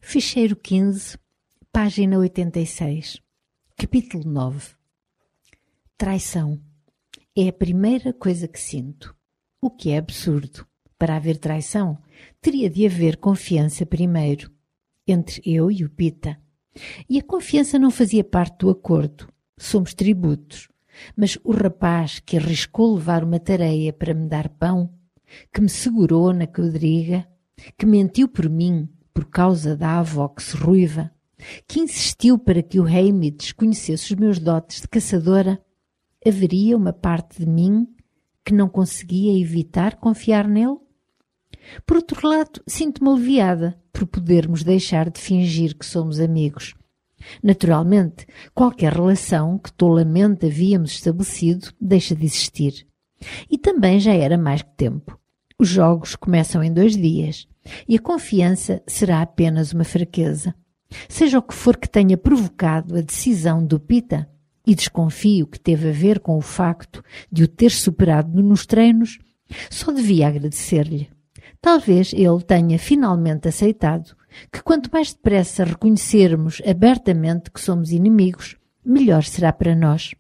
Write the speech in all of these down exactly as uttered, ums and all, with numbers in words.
Ficheiro quinze, página oitenta e seis, capítulo nove. Traição. É a primeira coisa que sinto. O que é absurdo. Para haver traição, teria de haver confiança primeiro, entre eu e o Pita. E a confiança não fazia parte do acordo. Somos tributos. Mas o rapaz que arriscou levar uma tareia para me dar pão, que me segurou na quadriga, que mentiu por mim por causa da avó que se ruiva, que insistiu para que o Hamids conhecesse os meus dotes de caçadora, haveria uma parte de mim que não conseguia evitar confiar nele? Por outro lado, sinto-me aliviada por podermos deixar de fingir que somos amigos. Naturalmente, qualquer relação que tolamente havíamos estabelecido deixa de existir. E também já era mais que tempo. Os jogos começam em dois dias e a confiança será apenas uma fraqueza. Seja o que for que tenha provocado a decisão do Pita, e desconfio que teve a ver com o facto de o ter superado nos treinos, só devia agradecer-lhe. Talvez ele tenha finalmente aceitado que quanto mais depressa reconhecermos abertamente que somos inimigos, melhor será para nós.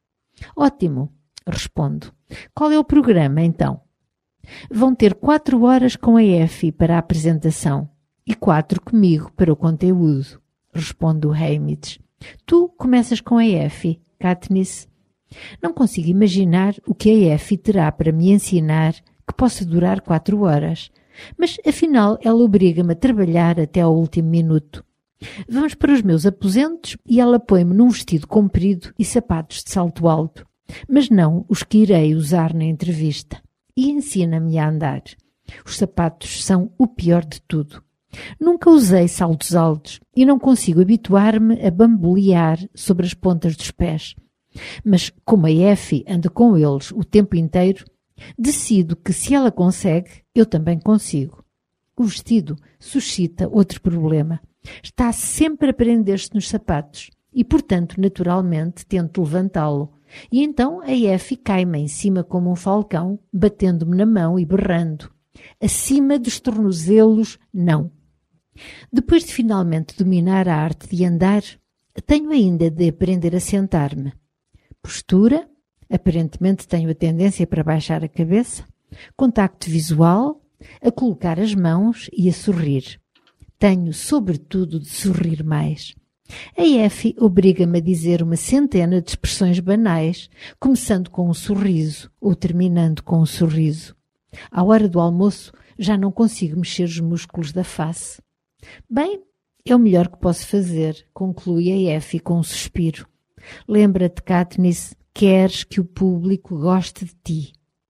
Ótimo, respondo. Qual é o programa, então? Vão ter quatro horas com a Effie para a apresentação e quatro comigo para o conteúdo, responde o Hamids. Tu começas com a Effie, Katniss. Não consigo imaginar o que a Effie terá para me ensinar que possa durar quatro horas, mas afinal ela obriga-me a trabalhar até ao último minuto. Vamos para os meus aposentos e ela põe-me num vestido comprido e sapatos de salto alto, mas não os que irei usar na entrevista, e ensina-me a andar. Os sapatos são o pior de tudo. Nunca usei saltos altos e não consigo habituar-me a bambolear sobre as pontas dos pés. Mas como a Effie anda com eles o tempo inteiro, decido que se ela consegue, eu também consigo. O vestido suscita outro problema. Está sempre a prender-se nos sapatos e, portanto, naturalmente, tento levantá-lo. E então a Effie cai-me em cima como um falcão, batendo-me na mão e berrando. Acima dos tornozelos, não. Depois de finalmente dominar a arte de andar, tenho ainda de aprender a sentar-me. Postura, aparentemente tenho a tendência para baixar a cabeça. Contacto visual, a colocar as mãos e a sorrir. Tenho, sobretudo, de sorrir mais. A Effie obriga-me a dizer uma centena de expressões banais, começando com um sorriso ou terminando com um sorriso. À hora do almoço, já não consigo mexer os músculos da face. Bem, é o melhor que posso fazer, conclui a Effie com um suspiro. Lembra-te, Katniss, queres que o público goste de ti.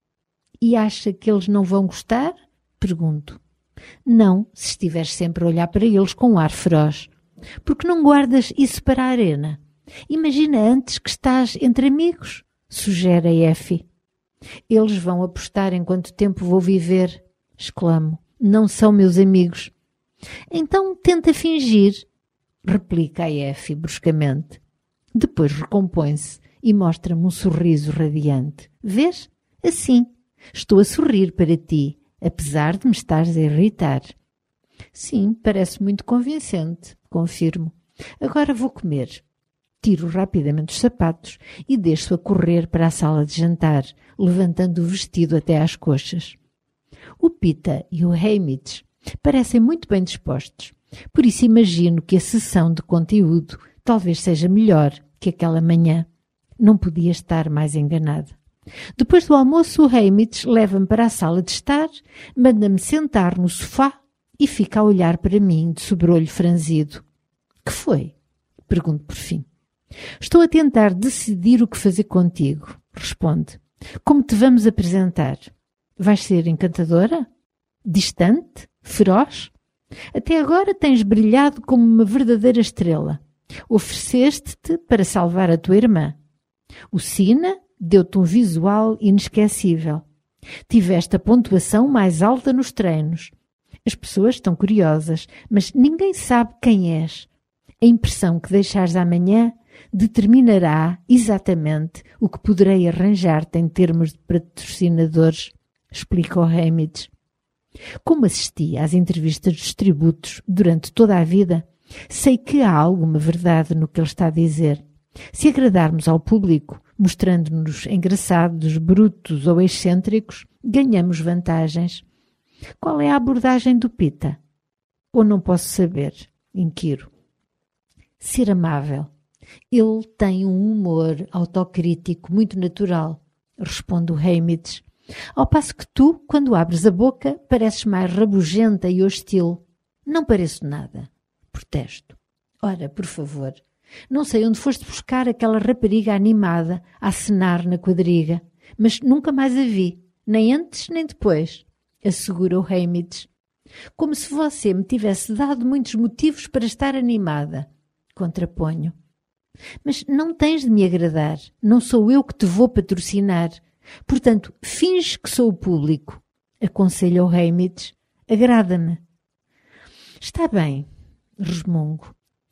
E acha que eles não vão gostar? Pergunto. Não, se estiveres sempre a olhar para eles com um ar feroz. Porque não guardas isso para a arena? Imagina antes que estás entre amigos, sugere a Effie. Eles vão apostar em quanto tempo vou viver, exclamo. Não são meus amigos. Então tenta fingir, replica a Effie bruscamente. Depois recompõe-se e mostra-me um sorriso radiante. Vês? Assim. Estou a sorrir para ti, apesar de me estares a irritar. Sim, parece muito convincente, confirmo. Agora vou comer. Tiro rapidamente os sapatos e deixo a correr para a sala de jantar, levantando o vestido até às coxas. O Pita e o Hamids parecem muito bem dispostos, por isso imagino que a sessão de conteúdo talvez seja melhor que aquela manhã. Não podia estar mais enganada. Depois do almoço, o Hamids leva-me para a sala de estar, manda-me sentar no sofá e fica a olhar para mim de sobrolho franzido. Que foi? Pergunto por fim. Estou a tentar decidir o que fazer contigo, responde. Como te vamos apresentar? Vais ser encantadora? Distante? Feroz? Até agora tens brilhado como uma verdadeira estrela. Ofereceste-te para salvar a tua irmã. O Sina deu-te um visual inesquecível. Tiveste a pontuação mais alta nos treinos. As pessoas estão curiosas, mas ninguém sabe quem és. A impressão que deixares amanhã determinará exatamente o que poderei arranjar-te em termos de patrocinadores, explica o Hamids. Como assisti às entrevistas dos tributos durante toda a vida, sei que há alguma verdade no que ele está a dizer. Se agradarmos ao público, mostrando-nos engraçados, brutos ou excêntricos, ganhamos vantagens. Qual é a abordagem do Pita? Ou não posso saber? Inquiro. Ser amável. Ele tem um humor autocrítico muito natural, responde o Heimitz. Ao passo que tu, quando abres a boca, pareces mais rabugenta e hostil. Não pareço nada. Protesto. Ora, por favor, não sei onde foste buscar aquela rapariga animada a acenar na quadriga, mas nunca mais a vi, nem antes nem depois, assegura o Heimitz. Como se você me tivesse dado muitos motivos para estar animada, contraponho. Mas não tens de me agradar, não sou eu que te vou patrocinar. Portanto, finge que sou o público, aconselha o Heimitz. Agrada-me. Está bem, resmungo.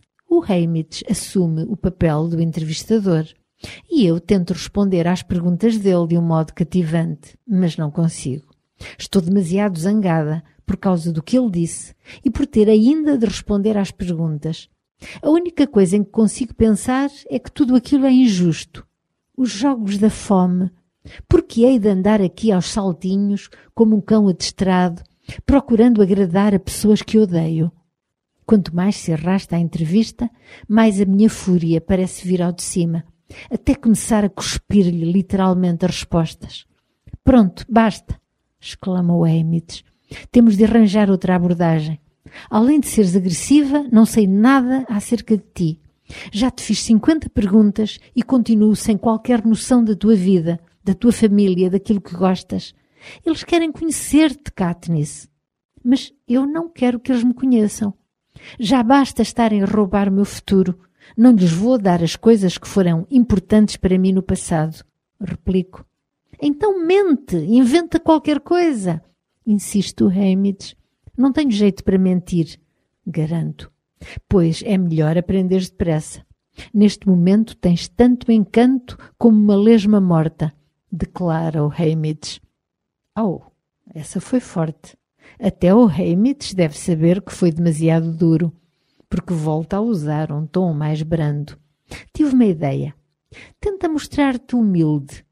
O Heimitz assume o papel do entrevistador e eu tento responder às perguntas dele de um modo cativante, mas não consigo. Estou demasiado zangada por causa do que ele disse e por ter ainda de responder às perguntas. A única coisa em que consigo pensar é que tudo aquilo é injusto. Os jogos da fome. Por que hei de andar aqui aos saltinhos como um cão adestrado, procurando agradar a pessoas que odeio? Quanto mais se arrasta a entrevista, mais a minha fúria parece vir ao de cima, até começar a cuspir-lhe literalmente as respostas. Pronto, basta, exclama o Heimitz. Temos de arranjar outra abordagem. Além de seres agressiva, não sei nada acerca de ti. Já te fiz cinquenta perguntas e continuo sem qualquer noção da tua vida, da tua família, daquilo que gostas. Eles querem conhecer-te, Katniss. Mas eu não quero que eles me conheçam. Já basta estarem a roubar o meu futuro. Não lhes vou dar as coisas que foram importantes para mim no passado. Replico. Então mente, inventa qualquer coisa. Insiste o Heimitz. Não tenho jeito para mentir, garanto. Pois é melhor aprenderes depressa. Neste momento tens tanto encanto como uma lesma morta, declara o Heimitz. Oh, essa foi forte. Até o Heimitz deve saber que foi demasiado duro, porque volta a usar um tom mais brando. Tive uma ideia. Tenta mostrar-te humilde.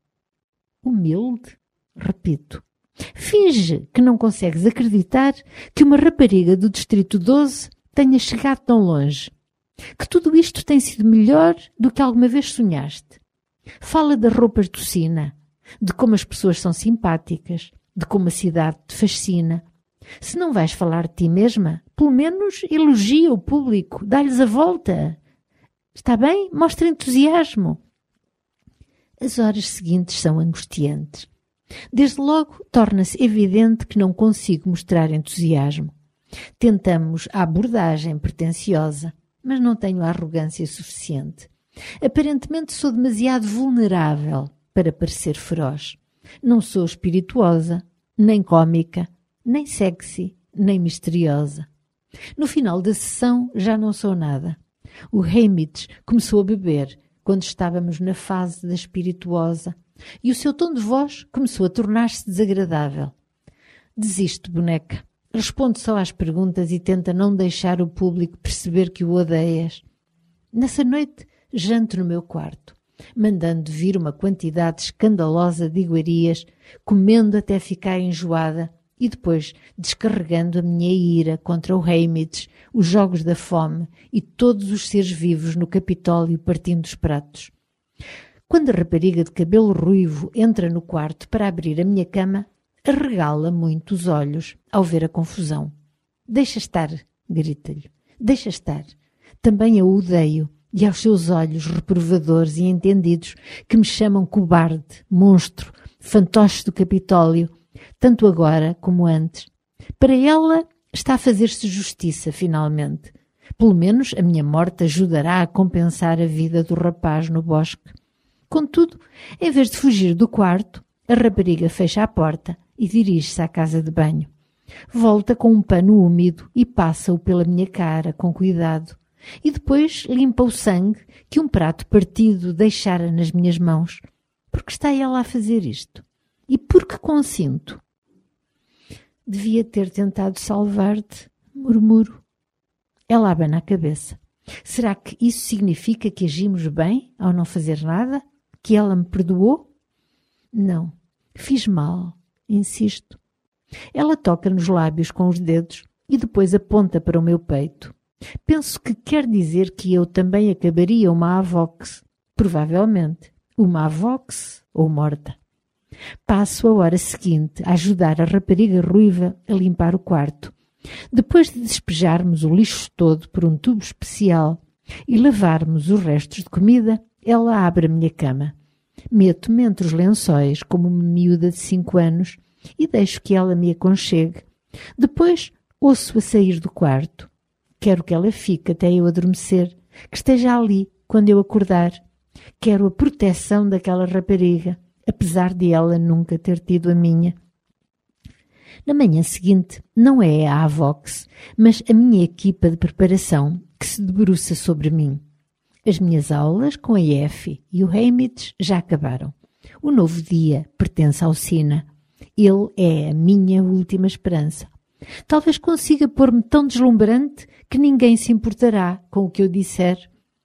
Humilde? Repito. Finge que não consegues acreditar que uma rapariga do Distrito doze tenha chegado tão longe. Que tudo isto tem sido melhor do que alguma vez sonhaste. Fala das roupas do Sina, de como as pessoas são simpáticas, de como a cidade te fascina. Se não vais falar de ti mesma, pelo menos elogia o público, dá-lhes a volta. Está bem? Mostra entusiasmo. As horas seguintes são angustiantes. Desde logo, torna-se evidente que não consigo mostrar entusiasmo. Tentamos a abordagem pretensiosa, mas não tenho a arrogância suficiente. Aparentemente sou demasiado vulnerável para parecer feroz. Não sou espirituosa, nem cômica, nem sexy, nem misteriosa. No final da sessão já não sou nada. O Heimitz começou a beber quando estávamos na fase da espirituosa e o seu tom de voz começou a tornar-se desagradável. Desiste, boneca. Responde só às perguntas e tenta não deixar o público perceber que o odeias. Nessa noite, janto no meu quarto, mandando vir uma quantidade escandalosa de iguarias, comendo até ficar enjoada e depois descarregando a minha ira contra o Heimitz, os jogos da fome e todos os seres vivos no Capitólio partindo os pratos. Quando a rapariga de cabelo ruivo entra no quarto para abrir a minha cama, arregala muito os olhos ao ver a confusão. Deixa estar, grita-lhe. Deixa estar. Também a odeio e aos seus olhos reprovadores e entendidos que me chamam cobarde, monstro, fantoche do Capitólio, tanto agora como antes. Para ela está a fazer-se justiça, finalmente. Pelo menos a minha morte ajudará a compensar a vida do rapaz no bosque. Contudo, em vez de fugir do quarto, a rapariga fecha a porta e dirige-se à casa de banho. Volta com um pano úmido e passa-o pela minha cara com cuidado. E depois limpa o sangue que um prato partido deixara nas minhas mãos. Por que está ela a fazer isto? E por que consinto? Devia ter tentado salvar-te, murmuro. Ela abana a cabeça. Será que isso significa que agimos bem ao não fazer nada? Que ela me perdoou? Não, fiz mal, insisto. Ela toca nos lábios com os dedos e depois aponta para o meu peito. Penso que quer dizer que eu também acabaria uma avox. Provavelmente, uma avox ou morta. Passo a hora seguinte a ajudar a rapariga ruiva a limpar o quarto. Depois de despejarmos o lixo todo por um tubo especial e lavarmos os restos de comida, ela abre a minha cama. Meto-me entre os lençóis como uma miúda de cinco anos e deixo que ela me aconchegue. Depois ouço-a sair do quarto. Quero que ela fique até eu adormecer, que esteja ali quando eu acordar. Quero a proteção daquela rapariga, apesar de ela nunca ter tido a minha. Na manhã seguinte, não é a Avox, mas a minha equipa de preparação que se debruça sobre mim. As minhas aulas com a Effie e o Heimitz já acabaram. O novo dia pertence ao Sina. Ele é a minha última esperança. Talvez consiga pôr-me tão deslumbrante que ninguém se importará com o que eu disser.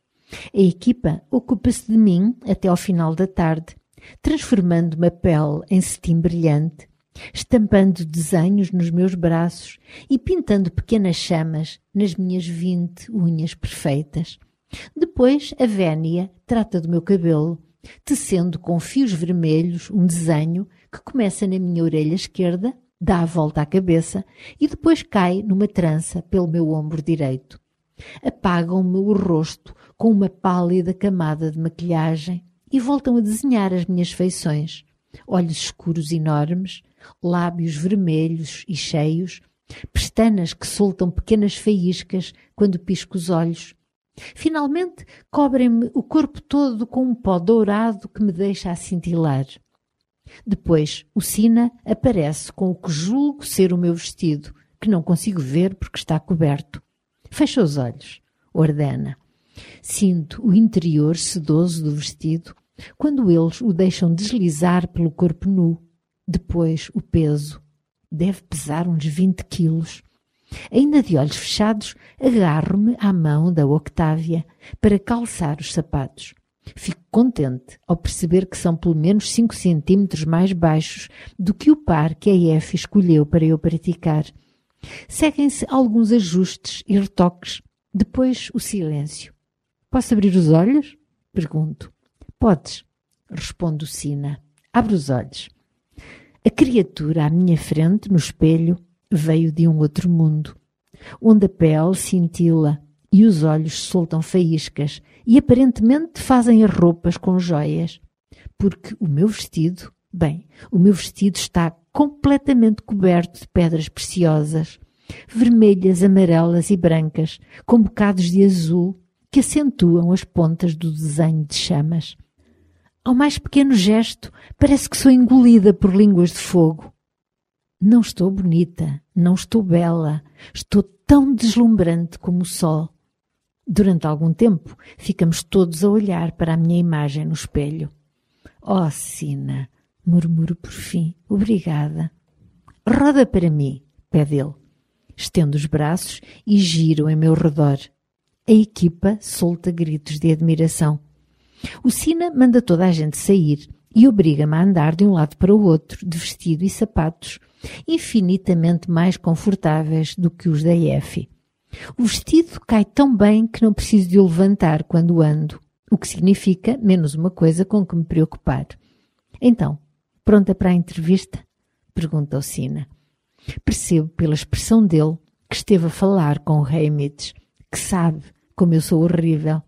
A equipa ocupa-se de mim até ao final da tarde, transformando-me a pele em cetim brilhante, estampando desenhos nos meus braços e pintando pequenas chamas nas minhas vinte unhas perfeitas. Depois a Vénia trata do meu cabelo, tecendo com fios vermelhos um desenho que começa na minha orelha esquerda, dá a volta à cabeça e depois cai numa trança pelo meu ombro direito. Apagam-me o rosto com uma pálida camada de maquilhagem e voltam a desenhar as minhas feições. Olhos escuros enormes, lábios vermelhos e cheios, pestanas que soltam pequenas faíscas quando pisco os olhos. Finalmente, cobrem-me o corpo todo com um pó dourado que me deixa a cintilar. Depois, o Sina aparece com o que julgo ser o meu vestido, que não consigo ver porque está coberto. Fecha os olhos, ordena. Sinto o interior sedoso do vestido quando eles o deixam deslizar pelo corpo nu. Depois, o peso. Deve pesar uns vinte quilos. Ainda de olhos fechados, agarro-me à mão da Octávia para calçar os sapatos. Fico contente ao perceber que são pelo menos cinco centímetros mais baixos do que o par que a Effie escolheu para eu praticar. Seguem-se alguns ajustes e retoques. Depois o silêncio. Posso abrir os olhos? Pergunto. Podes, responde o Sina. Abre os olhos. A criatura à minha frente, no espelho, veio de um outro mundo, onde a pele cintila e os olhos soltam faíscas e aparentemente fazem as roupas com joias, porque o meu vestido, bem, o meu vestido está completamente coberto de pedras preciosas, vermelhas, amarelas e brancas, com bocados de azul que acentuam as pontas do desenho de chamas. Ao mais pequeno gesto, parece que sou engolida por línguas de fogo. Não estou bonita, não estou bela, estou tão deslumbrante como o sol. Durante algum tempo, ficamos todos a olhar para a minha imagem no espelho. Oh, Sina, murmuro por fim, obrigada. Roda para mim, pede ele. Estendo os braços e giro em meu redor. A equipa solta gritos de admiração. O Sina manda toda a gente sair e obriga-me a andar de um lado para o outro, de vestido e sapatos, infinitamente mais confortáveis do que os da Effie. O vestido cai tão bem que não preciso de o levantar quando ando, o que significa menos uma coisa com que me preocupar. Então, pronta para a entrevista? Pergunta o Sina. Percebo pela expressão dele que esteve a falar com o Heimitz, que sabe como eu sou horrível.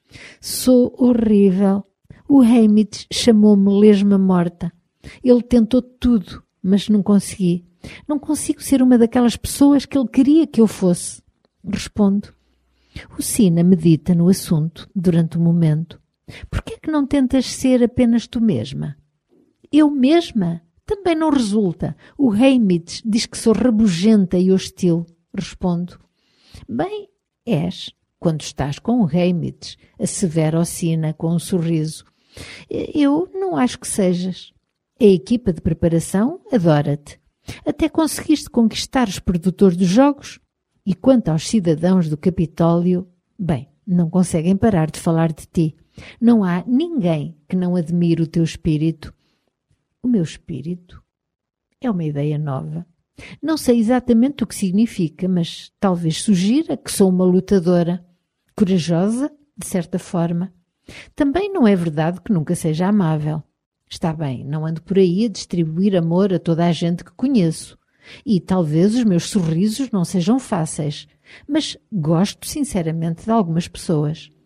Sou horrível. O Heimitz chamou-me lesma morta. Ele tentou tudo, mas não consegui. Não consigo ser uma daquelas pessoas que ele queria que eu fosse. Respondo. O Sina medita no assunto durante um momento. Por que é que não tentas ser apenas tu mesma? Eu mesma? Também não resulta. O Heimitz diz que sou rabugenta e hostil. Respondo. Bem, és, quando estás com o Heimitz, assevera o Sina com um sorriso. Eu não acho que sejas. A equipa de preparação adora-te. Até conseguiste conquistar os produtores dos jogos. E quanto aos cidadãos do Capitólio, bem, não conseguem parar de falar de ti. Não há ninguém que não admire o teu espírito. O meu espírito? É uma ideia nova. Não sei exatamente o que significa, mas talvez sugira que sou uma lutadora. Corajosa, de certa forma. Também não é verdade que nunca seja amável. Está bem, não ando por aí a distribuir amor a toda a gente que conheço. E talvez os meus sorrisos não sejam fáceis, mas gosto sinceramente de algumas pessoas.